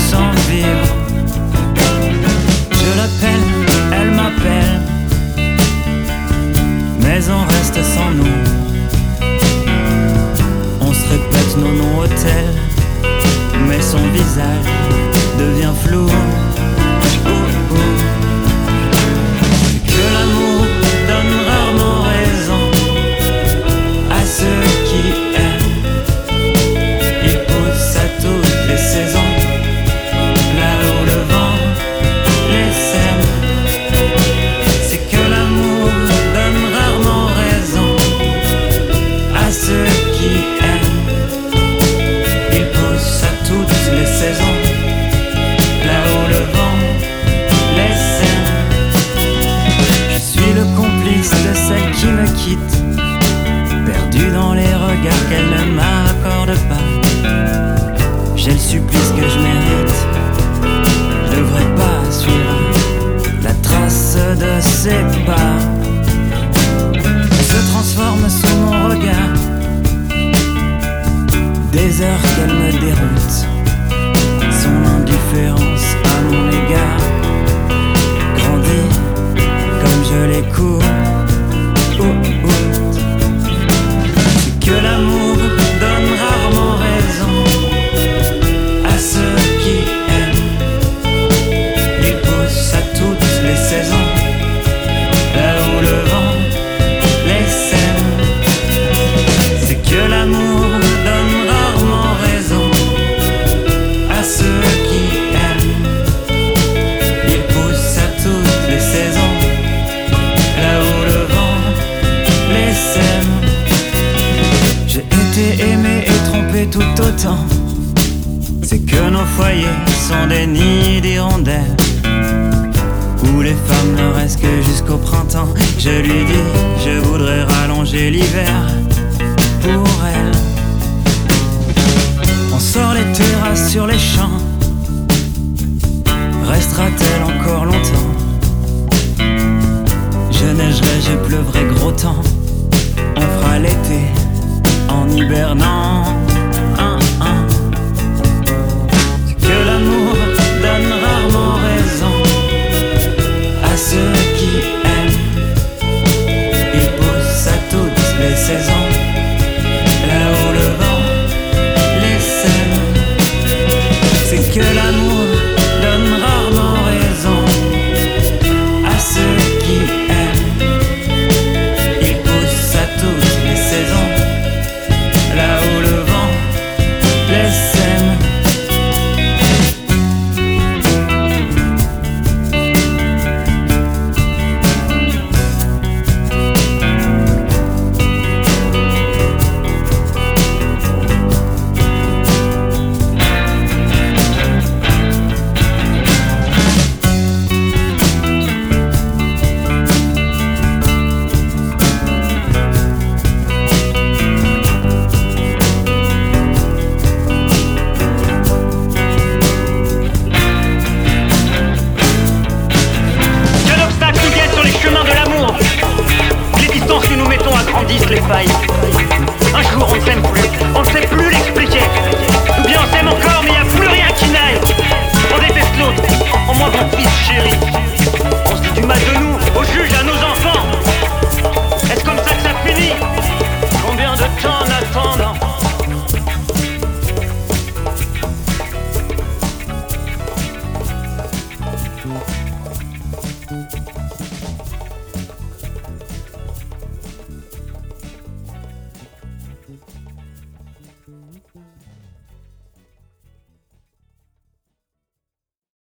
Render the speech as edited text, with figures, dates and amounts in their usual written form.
sans vivre. Je l'appelle, elle m'appelle, mais on reste sans nous. On se répète nos noms hôtels, mais son visage devient flou. Que l'amour donne rarement raison à ceux qui aiment. Il pousse à toutes les saisons, là où le vent les sème. C'est que l'amour donne rarement raison à ceux qui aiment. Il pousse à toutes les saisons, là où le vent les sème. Je suis le complice de celle qui me quitte, perdu dans les regards qu'elle ne m'accorde pas. J'ai le supplice que je mérite, je devrais pas suivre la trace de ses pas. Elle se transforme sous mon regard, des heures qu'elle me déroute. Son indifférence à mon égard grandit comme je l'écoute. C'est que l'amour donne rarement raison à ceux qui aiment. Il pousse à toutes les saisons, là où le vent les sème. C'est que l'amour donne rarement raison à ceux qui aiment. Il pousse à toutes les saisons, là où le vent les sème. J'ai été aimé et trompé tout autant. C'est que nos foyers sont des nids d'hirondelles, où les femmes ne restent que jusqu'au printemps. Je lui dis, je voudrais rallonger l'hiver pour elle. On sort les terrasses sur les champs, restera-t-elle encore longtemps? Je neigerai, je pleuvrai gros temps, on fera l'été en hibernant.